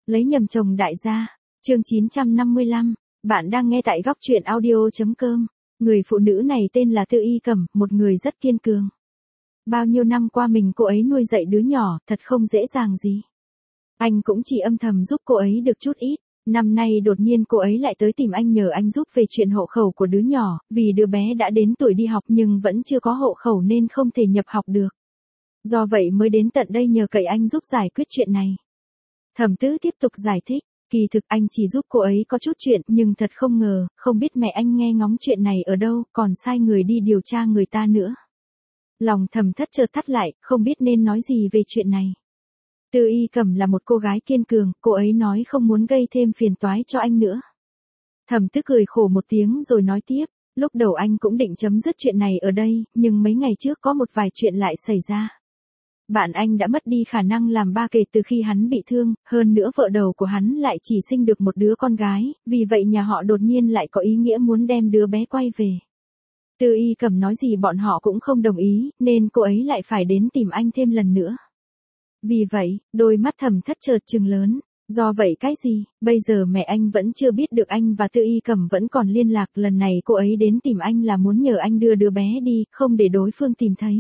Lấy nhầm chồng đại gia. Chương 955. Bạn đang nghe tại góc truyện audio.com. Người phụ nữ này tên là Tư Y Cẩm, một người rất kiên cường. Bao nhiêu năm qua cô ấy nuôi dạy đứa nhỏ, thật không dễ dàng gì. Anh cũng chỉ âm thầm giúp cô ấy được chút ít. Năm nay đột nhiên cô ấy lại tới tìm anh nhờ anh giúp về chuyện hộ khẩu của đứa nhỏ, vì đứa bé đã đến tuổi đi học nhưng vẫn chưa có hộ khẩu nên không thể nhập học được. Do vậy mới đến tận đây nhờ cậy anh giúp giải quyết chuyện này. Thẩm Tứ tiếp tục giải thích, kỳ thực anh chỉ giúp cô ấy có chút chuyện nhưng thật không ngờ, không biết mẹ anh nghe ngóng chuyện này ở đâu, còn sai người đi điều tra người ta nữa. Lòng Thẩm Thất chợt thắt lại, không biết nên nói gì về chuyện này. Tư Y Cẩm là một cô gái kiên cường, cô ấy nói không muốn gây thêm phiền toái cho anh nữa. Thẩm Tứ cười khổ một tiếng rồi nói tiếp, lúc đầu anh cũng định chấm dứt chuyện này ở đây, nhưng mấy ngày trước có một vài chuyện lại xảy ra. Bạn anh đã mất đi khả năng làm ba kể từ khi hắn bị thương, hơn nữa vợ đầu của hắn lại chỉ sinh được một đứa con gái, vì vậy nhà họ đột nhiên lại có ý nghĩa muốn đem đứa bé quay về. Tư Y Cẩm nói gì bọn họ cũng không đồng ý, nên cô ấy lại phải đến tìm anh thêm lần nữa. Vì vậy, đôi mắt Thẩm Thất chợt trừng lớn. Do vậy cái gì, bây giờ mẹ anh vẫn chưa biết được anh và Tư Y Cẩm vẫn còn liên lạc, lần này cô ấy đến tìm anh là muốn nhờ anh đưa đứa bé đi, không để đối phương tìm thấy.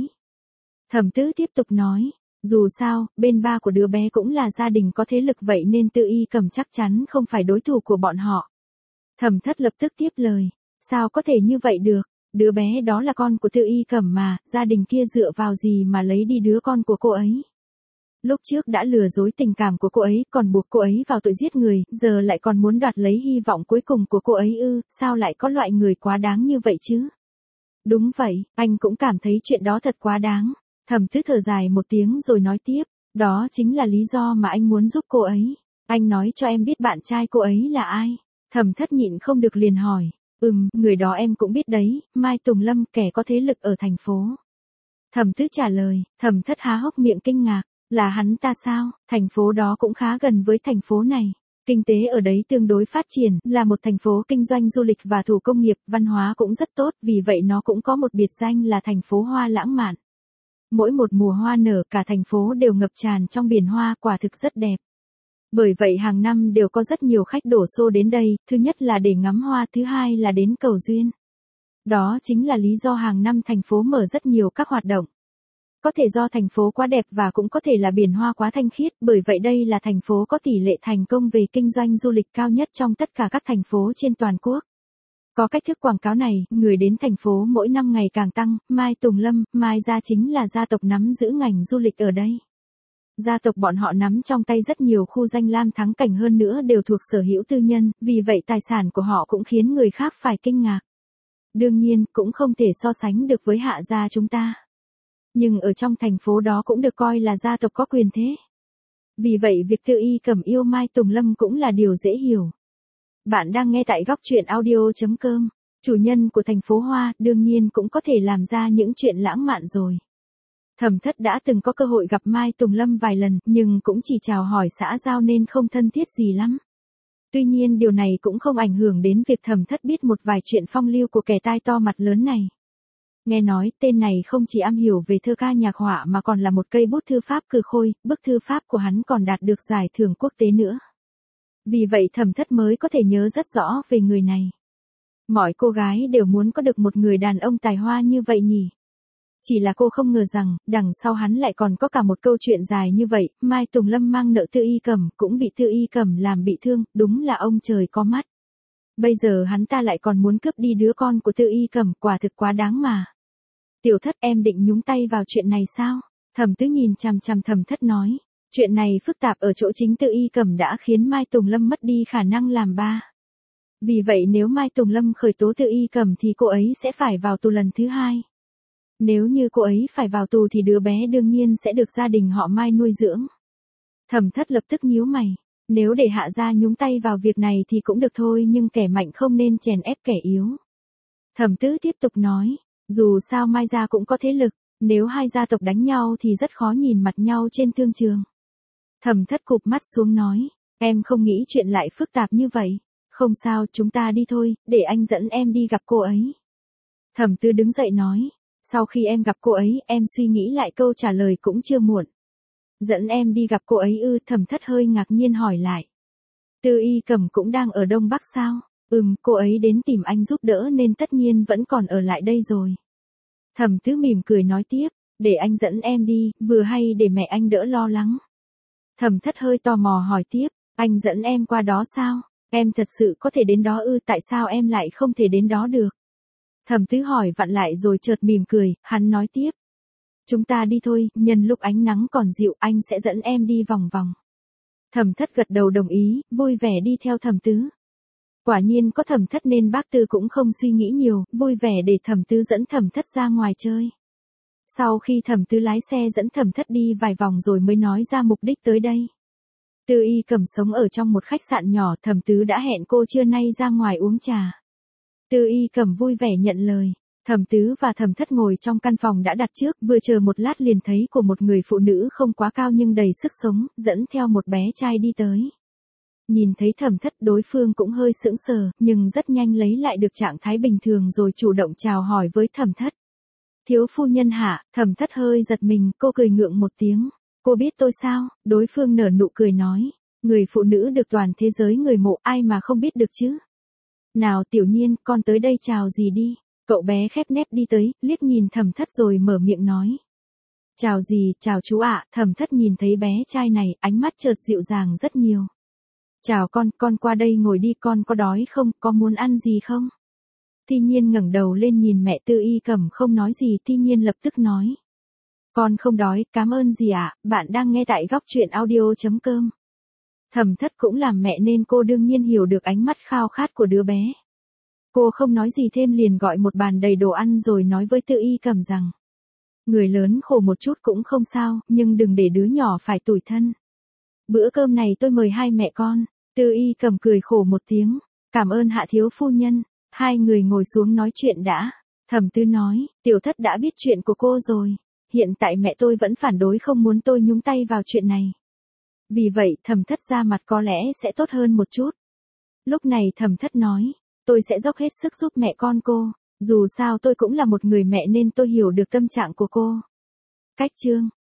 Thẩm Tứ tiếp tục nói, dù sao, bên ba của đứa bé cũng là gia đình có thế lực vậy nên Tư Y Cẩm chắc chắn không phải đối thủ của bọn họ. Thẩm Thất lập tức tiếp lời, sao có thể như vậy được, đứa bé đó là con của Tư Y Cẩm mà, gia đình kia dựa vào gì mà lấy đi đứa con của cô ấy. Lúc trước đã lừa dối tình cảm của cô ấy, còn buộc cô ấy vào tội giết người, giờ lại còn muốn đoạt lấy hy vọng cuối cùng của cô ấy ư, sao lại có loại người quá đáng như vậy chứ? Đúng vậy, anh cũng cảm thấy chuyện đó thật quá đáng. Thẩm Tứ thở dài một tiếng rồi nói tiếp, đó chính là lý do mà anh muốn giúp cô ấy. Anh nói cho em biết bạn trai cô ấy là ai? Thẩm Thất nhịn không được liền hỏi, người đó em cũng biết đấy, Mai Tùng Lâm, kẻ có thế lực ở thành phố. Thẩm Tứ trả lời, Thẩm Thất há hốc miệng kinh ngạc, là hắn ta sao? Thành phố đó cũng khá gần với thành phố này. Kinh tế ở đấy tương đối phát triển, là một thành phố kinh doanh du lịch và thủ công nghiệp, văn hóa cũng rất tốt, vì vậy nó cũng có một biệt danh là thành phố hoa lãng mạn. Mỗi một mùa hoa nở, cả thành phố đều ngập tràn trong biển hoa, quả thực rất đẹp. Bởi vậy hàng năm đều có rất nhiều khách đổ xô đến đây, thứ nhất là để ngắm hoa, thứ hai là đến cầu duyên. Đó chính là lý do hàng năm thành phố mở rất nhiều các hoạt động. Có thể do thành phố quá đẹp và cũng có thể là biển hoa quá thanh khiết, bởi vậy đây là thành phố có tỷ lệ thành công về kinh doanh du lịch cao nhất trong tất cả các thành phố trên toàn quốc. Có cách thức quảng cáo này, người đến thành phố mỗi năm ngày càng tăng, Mai Tùng Lâm, Mai gia chính là gia tộc nắm giữ ngành du lịch ở đây. Gia tộc bọn họ nắm trong tay rất nhiều khu danh lam thắng cảnh, hơn nữa đều thuộc sở hữu tư nhân, vì vậy tài sản của họ cũng khiến người khác phải kinh ngạc. Đương nhiên, cũng không thể so sánh được với Hạ gia chúng ta. Nhưng ở trong thành phố đó cũng được coi là gia tộc có quyền thế. Vì vậy việc Tư Y Cẩm yêu Mai Tùng Lâm cũng là điều dễ hiểu. Bạn đang nghe tại góc truyện audio.com. Chủ nhân của thành phố Hoa đương nhiên cũng có thể làm ra những chuyện lãng mạn rồi. Thẩm Thất đã từng có cơ hội gặp Mai Tùng Lâm vài lần, nhưng cũng chỉ chào hỏi xã giao nên không thân thiết gì lắm. Tuy nhiên điều này cũng không ảnh hưởng đến việc Thẩm Thất biết một vài chuyện phong lưu của kẻ tai to mặt lớn này. Nghe nói, tên này không chỉ am hiểu về thơ ca nhạc họa mà còn là một cây bút thư pháp cừ khôi, bức thư pháp của hắn còn đạt được giải thưởng quốc tế nữa. Vì vậy Thẩm Thất mới có thể nhớ rất rõ về người này. Mọi cô gái đều muốn có được một người đàn ông tài hoa như vậy nhỉ. Chỉ là cô không ngờ rằng, đằng sau hắn lại còn có cả một câu chuyện dài như vậy, Mai Tùng Lâm mang nợ Tư Y Cẩm, cũng bị Tư Y Cẩm làm bị thương, đúng là ông trời có mắt. Bây giờ hắn ta lại còn muốn cướp đi đứa con của Tư Y Cẩm, quả thực quá đáng mà. Tiểu Thất, em định nhúng tay vào chuyện này sao? Thẩm Tứ nhìn chằm chằm Thẩm Thất nói. Chuyện này phức tạp ở chỗ chính Tư Y Cẩm đã khiến Mai Tùng Lâm mất đi khả năng làm ba. Vì vậy nếu Mai Tùng Lâm khởi tố Tư Y Cẩm thì cô ấy sẽ phải vào tù lần thứ hai. Nếu như cô ấy phải vào tù thì đứa bé đương nhiên sẽ được gia đình họ Mai nuôi dưỡng. Thẩm Thất lập tức nhíu mày. Nếu để Hạ gia nhúng tay vào việc này thì cũng được thôi, nhưng kẻ mạnh không nên chèn ép kẻ yếu. Thẩm Tứ tiếp tục nói. Dù sao Mai gia cũng có thế lực, nếu hai gia tộc đánh nhau thì rất khó nhìn mặt nhau trên thương trường. Thẩm Thất cụp mắt xuống nói, em không nghĩ chuyện lại phức tạp như vậy. Không sao, chúng ta đi thôi, để anh dẫn em đi gặp cô ấy. Thẩm Tứ đứng dậy nói, sau khi em gặp cô ấy, em suy nghĩ lại câu trả lời cũng chưa muộn. Dẫn em đi gặp cô ấy ư? Thẩm Thất hơi ngạc nhiên hỏi lại. Tư Y Cẩm cũng đang ở Đông Bắc sao? Cô ấy đến tìm anh giúp đỡ nên tất nhiên vẫn còn ở lại đây rồi. Thẩm Tứ mỉm cười nói tiếp, để anh dẫn em đi, vừa hay để mẹ anh đỡ lo lắng. Thẩm Thất hơi tò mò hỏi tiếp, anh dẫn em qua đó sao? Em thật sự có thể đến đó ư? Tại sao em lại không thể đến đó được? Thẩm Tứ hỏi vặn lại rồi chợt mỉm cười, hắn nói tiếp. Chúng ta đi thôi, nhân lúc ánh nắng còn dịu anh sẽ dẫn em đi vòng vòng. Thẩm Thất gật đầu đồng ý, vui vẻ đi theo Thẩm Tứ. Quả nhiên có Thẩm Thất nên bác Tư cũng không suy nghĩ nhiều, vui vẻ để Thẩm Tứ dẫn Thẩm Thất ra ngoài chơi. Sau khi Thẩm Tứ lái xe dẫn Thẩm Thất đi vài vòng rồi mới nói ra mục đích tới đây. Tư Y Cẩm sống ở trong một khách sạn nhỏ, Thẩm Tứ đã hẹn cô trưa nay ra ngoài uống trà. Tư Y Cẩm vui vẻ nhận lời. Thẩm Tứ và Thẩm Thất ngồi trong căn phòng đã đặt trước, vừa chờ một lát liền thấy của một người phụ nữ không quá cao nhưng đầy sức sống, dẫn theo một bé trai đi tới. Nhìn thấy Thẩm Thất, đối phương cũng hơi sững sờ, nhưng rất nhanh lấy lại được trạng thái bình thường rồi chủ động chào hỏi với Thẩm Thất. Thiếu phu nhân hả? Thẩm Thất hơi giật mình, cô cười ngượng một tiếng. Cô biết tôi sao? Đối phương nở nụ cười nói. Người phụ nữ được toàn thế giới người mộ, ai mà không biết được chứ? Nào Tiểu Nhiên, con tới đây chào gì đi. Cậu bé khép nép đi tới, liếc nhìn Thẩm Thất rồi mở miệng nói. Chào gì, chào chú ạ. Thẩm Thất nhìn thấy bé trai này, ánh mắt chợt dịu dàng rất nhiều. Chào con qua đây ngồi đi, con có đói không, có muốn ăn gì không? Thi Nhiên ngẩng đầu lên nhìn mẹ Tư Y Cẩm không nói gì, Thi Nhiên lập tức nói. Con không đói, cảm ơn gì ạ, bạn đang nghe tại góc truyện audio.com. Thẩm Thất cũng làm mẹ nên cô đương nhiên hiểu được ánh mắt khao khát của đứa bé. Cô không nói gì thêm liền gọi một bàn đầy đồ ăn rồi nói với Tư Y Cẩm rằng. Người lớn khổ một chút cũng không sao, nhưng đừng để đứa nhỏ phải tủi thân. Bữa cơm này tôi mời hai mẹ con. Tư Y Cẩm cười khổ một tiếng. Cảm ơn hạ thiếu phu nhân. Hai người ngồi xuống nói chuyện đã. Thẩm Tứ nói, Tiểu Thất đã biết chuyện của cô rồi. Hiện tại mẹ tôi vẫn phản đối không muốn tôi nhúng tay vào chuyện này. Vì vậy Thẩm Thất ra mặt có lẽ sẽ tốt hơn một chút. Lúc này Thẩm Thất nói, tôi sẽ dốc hết sức giúp mẹ con cô. Dù sao tôi cũng là một người mẹ nên tôi hiểu được tâm trạng của cô. Cách chương